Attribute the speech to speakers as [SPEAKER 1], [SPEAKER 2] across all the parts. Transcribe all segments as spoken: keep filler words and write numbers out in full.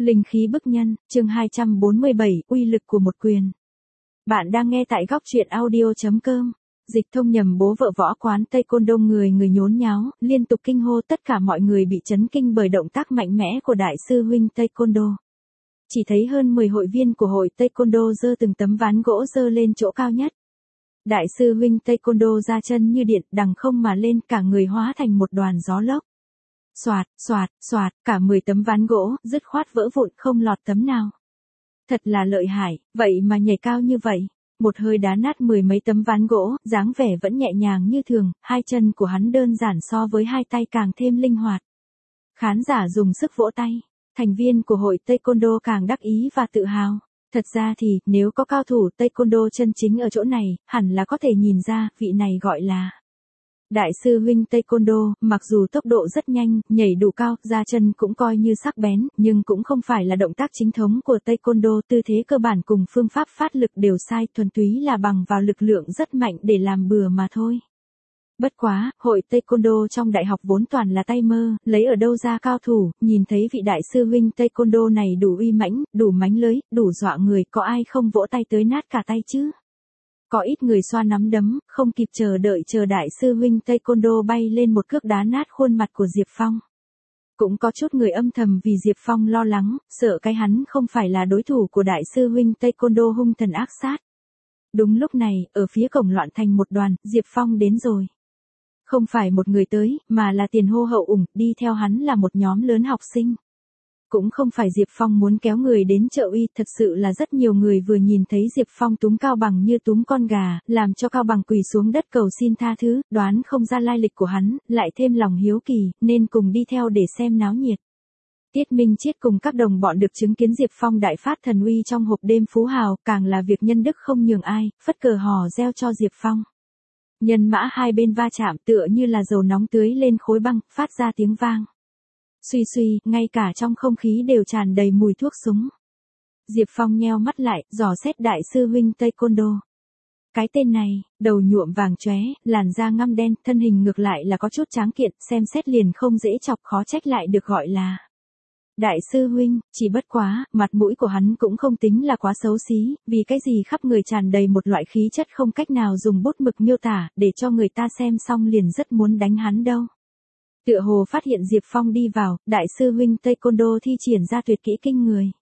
[SPEAKER 1] Linh khí bức nhân, chương hai trăm bốn mươi bảy, uy lực của một quyền. Bạn đang nghe tại góc truyện audio.com. Dịch thông nhầm bố vợ võ quán taekwondo người người nhốn nháo, liên tục kinh hô, tất cả mọi người bị chấn kinh bởi động tác mạnh mẽ của đại sư huynh taekwondo. Chỉ thấy hơn mười hội viên của hội taekwondo giơ từng tấm ván gỗ giơ lên chỗ cao nhất. Đại sư huynh taekwondo ra chân như điện, đằng không mà lên, cả người hóa thành một đoàn gió lốc. Xoạt, xoạt, xoạt, cả mười tấm ván gỗ, dứt khoát vỡ vụn, không lọt tấm nào. Thật là lợi hại, vậy mà nhảy cao như vậy. Một hơi đá nát mười mấy tấm ván gỗ, dáng vẻ vẫn nhẹ nhàng như thường, hai chân của hắn đơn giản so với hai tay càng thêm linh hoạt. Khán giả dùng sức vỗ tay, thành viên của hội taekwondo càng đắc ý và tự hào. Thật ra thì, nếu có cao thủ taekwondo chân chính ở chỗ này, hẳn là có thể nhìn ra, vị này gọi là đại sư huynh taekwondo. Mặc dù tốc độ rất nhanh, nhảy đủ cao, ra chân cũng coi như sắc bén, nhưng cũng không phải là động tác chính thống của taekwondo. Tư thế cơ bản cùng phương pháp phát lực đều sai, thuần túy là bằng vào lực lượng rất mạnh để làm bừa mà thôi. Bất quá, hội taekwondo trong đại học vốn toàn là tay mơ, lấy ở đâu ra cao thủ. Nhìn thấy vị đại sư huynh taekwondo này đủ uy mãnh, đủ mánh lưới, đủ dọa người, có ai không vỗ tay tới nát cả tay chứ? Có ít người xoa nắm đấm, không kịp chờ đợi chờ đại sư huynh taekwondo bay lên một cước đá nát khuôn mặt của Diệp Phong. Cũng có chút người âm thầm vì Diệp Phong lo lắng, sợ cái hắn không phải là đối thủ của đại sư huynh taekwondo hung thần ác sát. Đúng lúc này, ở phía cổng loạn thành một đoàn, Diệp Phong đến rồi. Không phải một người tới, mà là tiền hô hậu ủng, đi theo hắn là một nhóm lớn học sinh. Cũng không phải Diệp Phong muốn kéo người đến trợ uy, thật sự là rất nhiều người vừa nhìn thấy Diệp Phong túm Cao Bằng như túm con gà, làm cho Cao Bằng quỳ xuống đất cầu xin tha thứ, đoán không ra lai lịch của hắn, lại thêm lòng hiếu kỳ, nên cùng đi theo để xem náo nhiệt. Tiết Minh Chiết cùng các đồng bọn được chứng kiến Diệp Phong đại phát thần uy trong hộp đêm phú hào, càng là việc nhân đức không nhường ai, phất cờ hò reo cho Diệp Phong. Nhân mã hai bên va chạm tựa như là dầu nóng tưới lên khối băng, phát ra tiếng vang. Suy suy, ngay cả trong không khí đều tràn đầy mùi thuốc súng. Diệp Phong nheo mắt lại, dò xét đại sư huynh taekwondo. Cái tên này, đầu nhuộm vàng chóe, làn da ngăm đen, thân hình ngược lại là có chút tráng kiện, xem xét liền không dễ chọc, khó trách lại được gọi là đại sư huynh. Chỉ bất quá, mặt mũi của hắn cũng không tính là quá xấu xí, vì cái gì khắp người tràn đầy một loại khí chất không cách nào dùng bút mực miêu tả, để cho người ta xem xong liền rất muốn đánh hắn đâu. Tựa hồ phát hiện Diệp Phong đi vào, đại sư huynh taekwondo thi triển ra tuyệt kỹ kinh người.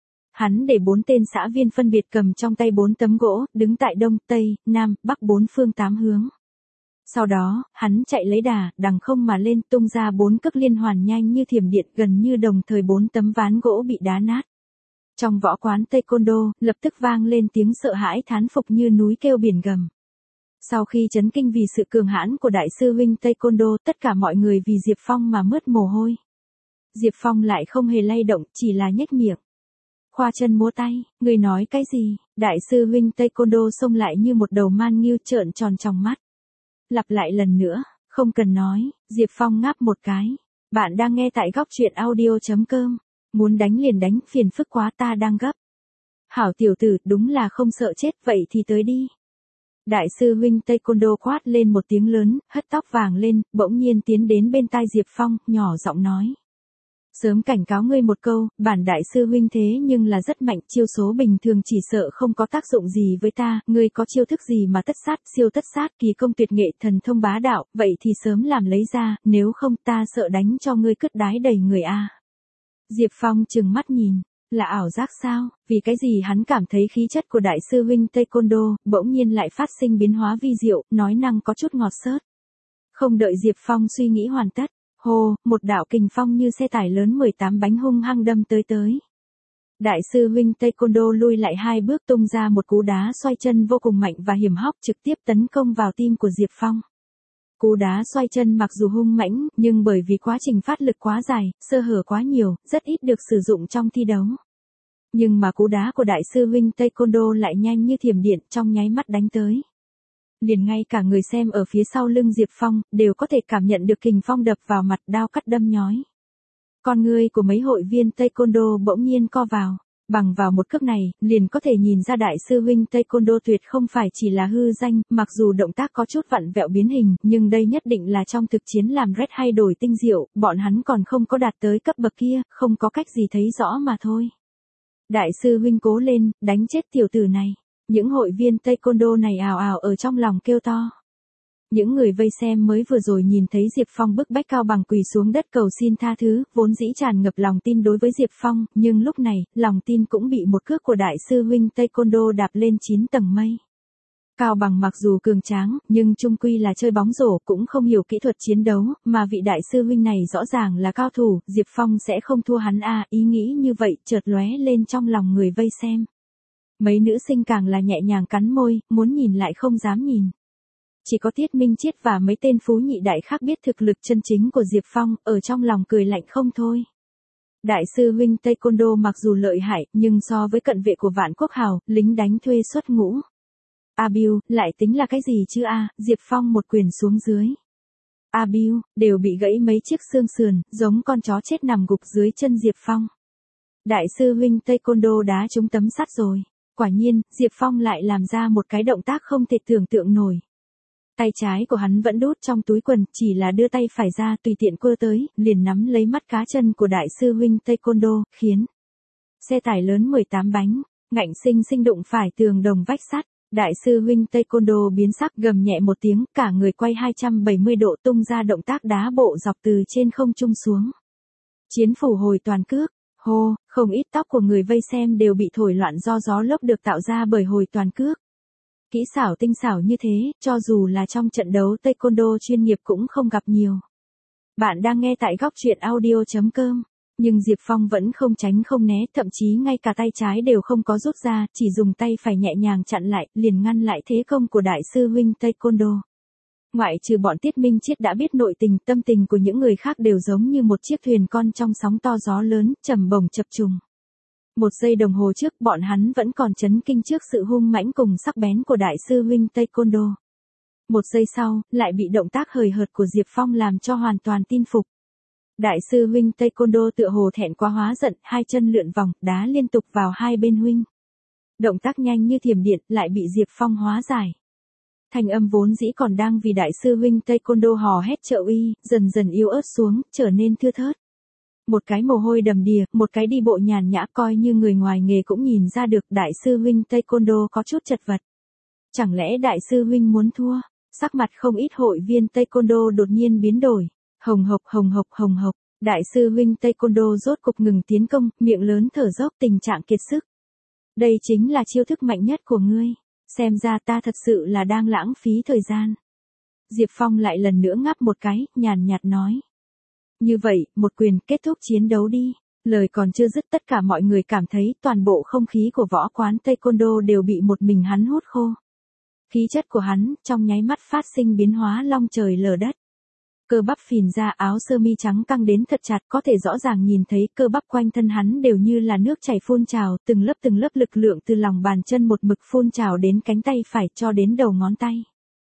[SPEAKER 1] Hắn để bốn tên xã viên phân biệt cầm trong tay bốn tấm gỗ, đứng tại đông, tây, nam, bắc bốn phương tám hướng. Sau đó, hắn chạy lấy đà, đằng không mà lên, tung ra bốn cước liên hoàn nhanh như thiểm điện, gần như đồng thời bốn tấm ván gỗ bị đá nát. Trong võ quán taekwondo, lập tức vang lên tiếng sợ hãi thán phục như núi kêu biển gầm. Sau khi chấn kinh vì sự cường hãn của đại sư huynh taekwondo, tất cả mọi người vì Diệp Phong mà mướt mồ hôi. Diệp Phong lại không hề lay động, chỉ là nhếch miệng. Khoa chân múa tay, người nói cái gì? Đại sư huynh taekwondo xông lại như một đầu man nghiêu, trợn tròn trong mắt. Lặp lại lần nữa, không cần nói. Diệp Phong ngáp một cái. Bạn đang nghe tại góc truyện audio.com. Muốn đánh liền đánh, phiền phức quá, ta đang gấp. Hảo tiểu tử, đúng là không sợ chết, vậy thì tới đi. Đại sư huynh taekwondo quát lên một tiếng lớn, hất tóc vàng lên, bỗng nhiên tiến đến bên tai Diệp Phong, nhỏ giọng nói. Sớm cảnh cáo ngươi một câu, bản đại sư huynh thế nhưng là rất mạnh, chiêu số bình thường chỉ sợ không có tác dụng gì với ta, ngươi có chiêu thức gì mà tất sát, siêu tất sát, kỳ công tuyệt nghệ, thần thông bá đạo, vậy thì sớm làm lấy ra, nếu không ta sợ đánh cho ngươi cứt đái đầy người a. Diệp Phong trừng mắt nhìn. Là ảo giác sao? Vì cái gì hắn cảm thấy khí chất của đại sư huynh taekwondo bỗng nhiên lại phát sinh biến hóa vi diệu, nói năng có chút ngọt xớt. Không đợi Diệp Phong suy nghĩ hoàn tất, hô, một đạo kình phong như xe tải lớn mười tám bánh hung hăng đâm tới tới. Đại sư huynh taekwondo lui lại hai bước, tung ra một cú đá xoay chân vô cùng mạnh và hiểm hóc, trực tiếp tấn công vào tim của Diệp Phong. Cú đá xoay chân mặc dù hung mãnh, nhưng bởi vì quá trình phát lực quá dài, sơ hở quá nhiều, rất ít được sử dụng trong thi đấu. Nhưng mà cú đá của đại sư huynh taekwondo lại nhanh như thiểm điện, trong nháy mắt đánh tới. Liền ngay cả người xem ở phía sau lưng Diệp Phong, đều có thể cảm nhận được kình phong đập vào mặt, đao cắt đâm nhói. Con ngươi của mấy hội viên taekwondo bỗng nhiên co vào. Bằng vào một cước này, liền có thể nhìn ra đại sư huynh Taekwondo tuyệt không phải chỉ là hư danh, mặc dù động tác có chút vặn vẹo biến hình, nhưng đây nhất định là trong thực chiến làm Red hay đổi tinh diệu, bọn hắn còn không có đạt tới cấp bậc kia, không có cách gì thấy rõ mà thôi. Đại sư huynh cố lên, đánh chết tiểu tử này. Những hội viên Taekwondo này ào ào ở trong lòng kêu to. Những người vây xem mới vừa rồi nhìn thấy Diệp Phong bức bách Cao Bằng quỳ xuống đất cầu xin tha thứ, vốn dĩ tràn ngập lòng tin đối với Diệp Phong, nhưng lúc này, lòng tin cũng bị một cước của đại sư huynh Taekwondo đạp lên chín tầng mây. Cao Bằng mặc dù cường tráng, nhưng chung quy là chơi bóng rổ, cũng không hiểu kỹ thuật chiến đấu, mà vị đại sư huynh này rõ ràng là cao thủ, Diệp Phong sẽ không thua hắn à, ý nghĩ như vậy chợt lóe lên trong lòng người vây xem. Mấy nữ sinh càng là nhẹ nhàng cắn môi, muốn nhìn lại không dám nhìn. Chỉ có Tiết Minh Chiết và mấy tên phú nhị đại khác biết thực lực chân chính của Diệp Phong, ở trong lòng cười lạnh không thôi. Đại sư huynh Taekwondo mặc dù lợi hại, nhưng so với cận vệ của Vạn Quốc Hào, lính đánh thuê xuất ngũ. A Biu, lại tính là cái gì chứ a? Diệp Phong một quyền xuống dưới. A Biu, đều bị gãy mấy chiếc xương sườn, giống con chó chết nằm gục dưới chân Diệp Phong. Đại sư huynh Taekwondo đá trúng tấm sắt rồi. Quả nhiên, Diệp Phong lại làm ra một cái động tác không thể tưởng tượng nổi. Tay trái của hắn vẫn đút trong túi quần, chỉ là đưa tay phải ra tùy tiện quơ tới, liền nắm lấy mắt cá chân của đại sư huynh Taekwondo, khiến xe tải lớn mười tám bánh, ngạnh sinh sinh đụng phải tường đồng vách sắt. Đại sư huynh Taekwondo biến sắc gầm nhẹ một tiếng, cả người quay hai trăm bảy mươi độ tung ra động tác đá bộ dọc từ trên không trung xuống. Chiến phủ hồi toàn cước, hô, không ít tóc của người vây xem đều bị thổi loạn do gió lốc được tạo ra bởi hồi toàn cước. Kỹ xảo tinh xảo như thế, cho dù là trong trận đấu Taekwondo chuyên nghiệp cũng không gặp nhiều. Bạn đang nghe tại góc truyện audio chấm com. Nhưng Diệp Phong vẫn không tránh không né, thậm chí ngay cả tay trái đều không có rút ra, chỉ dùng tay phải nhẹ nhàng chặn lại, liền ngăn lại thế công của đại sư huynh Taekwondo. Ngoại trừ bọn Tiết Minh Chiết đã biết nội tình, tâm tình của những người khác đều giống như một chiếc thuyền con trong sóng to gió lớn, trầm bổng chập trùng. Một giây đồng hồ trước, bọn hắn vẫn còn chấn kinh trước sự hung mãnh cùng sắc bén của đại sư huynh Taekwondo. Một giây sau, lại bị động tác hời hợt của Diệp Phong làm cho hoàn toàn tin phục. Đại sư huynh Taekwondo tựa hồ thẹn quá hóa giận, hai chân lượn vòng, đá liên tục vào hai bên huynh. Động tác nhanh như thiểm điện, lại bị Diệp Phong hóa giải. Thanh âm vốn dĩ còn đang vì đại sư huynh Taekwondo hò hét trợ uy, dần dần yếu ớt xuống, trở nên thưa thớt. Một cái mồ hôi đầm đìa, một cái đi bộ nhàn nhã, coi như người ngoài nghề cũng nhìn ra được đại sư huynh Taekwondo có chút chật vật. Chẳng lẽ đại sư huynh muốn thua? Sắc mặt không ít hội viên Taekwondo đột nhiên biến đổi. Hồng hộc hồng hộc hồng hộc, đại sư huynh Taekwondo rốt cục ngừng tiến công, miệng lớn thở dốc, tình trạng kiệt sức. Đây chính là chiêu thức mạnh nhất của ngươi. Xem ra ta thật sự là đang lãng phí thời gian. Diệp Phong lại lần nữa ngáp một cái, nhàn nhạt nói. Như vậy, một quyền, kết thúc chiến đấu đi. Lời còn chưa dứt, tất cả mọi người cảm thấy toàn bộ không khí của võ quán Taekwondo đều bị một mình hắn hút khô. Khí chất của hắn, trong nháy mắt phát sinh biến hóa long trời lở đất. Cơ bắp phìn ra, áo sơ mi trắng căng đến thật chặt, có thể rõ ràng nhìn thấy cơ bắp quanh thân hắn đều như là nước chảy phun trào, từng lớp từng lớp lực lượng từ lòng bàn chân một mực phun trào đến cánh tay phải cho đến đầu ngón tay.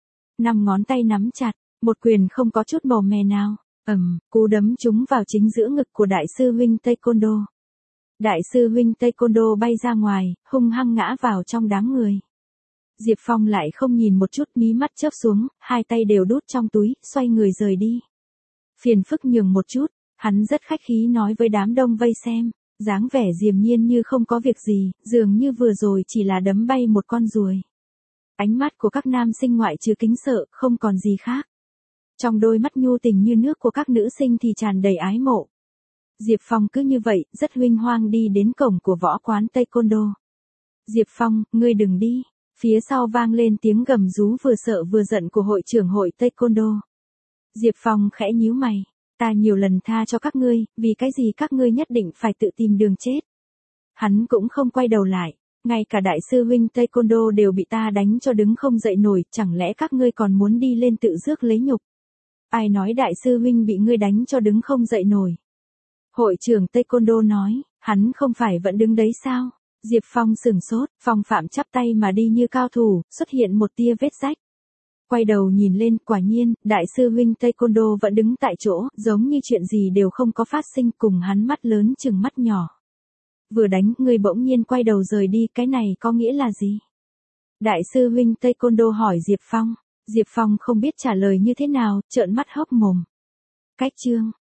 [SPEAKER 1] Năm ngón tay nắm chặt, một quyền không có chút màu mè nào. Ầm, cú đấm trúng vào chính giữa ngực của đại sư huynh Taekwondo. Đại sư huynh Taekwondo bay ra ngoài, hung hăng ngã vào trong đám người. Diệp Phong lại không nhìn một chút, mí mắt chớp xuống, hai tay đều đút trong túi, xoay người rời đi. Phiền phức nhường một chút, hắn rất khách khí nói với đám đông vây xem, dáng vẻ điềm nhiên như không có việc gì, dường như vừa rồi chỉ là đấm bay một con ruồi. Ánh mắt của các nam sinh ngoại trừ kính sợ, không còn gì khác. Trong đôi mắt nhu tình như nước của các nữ sinh thì tràn đầy ái mộ. Diệp Phong cứ như vậy, rất huênh hoang đi đến cổng của võ quán Taekwondo. Diệp Phong, ngươi đừng đi. Phía sau vang lên tiếng gầm rú vừa sợ vừa giận của hội trưởng hội Taekwondo. Diệp Phong khẽ nhíu mày. Ta nhiều lần tha cho các ngươi, vì cái gì các ngươi nhất định phải tự tìm đường chết. Hắn cũng không quay đầu lại. Ngay cả đại sư huynh Taekwondo đều bị ta đánh cho đứng không dậy nổi, chẳng lẽ các ngươi còn muốn đi lên tự rước lấy nhục. Ai nói đại sư huynh bị ngươi đánh cho đứng không dậy nổi. Hội trưởng Taekwondo nói, hắn không phải vẫn đứng đấy sao? Diệp Phong sửng sốt, Phong Phạm chắp tay mà đi như cao thủ, xuất hiện một tia vết rách. Quay đầu nhìn lên, quả nhiên, đại sư huynh Taekwondo vẫn đứng tại chỗ, giống như chuyện gì đều không có phát sinh, cùng hắn mắt lớn chừng mắt nhỏ. Vừa đánh, ngươi bỗng nhiên quay đầu rời đi, cái này có nghĩa là gì? Đại sư huynh Taekwondo hỏi Diệp Phong. Diệp Phong không biết trả lời như thế nào, trợn mắt hốc mồm. Cách chương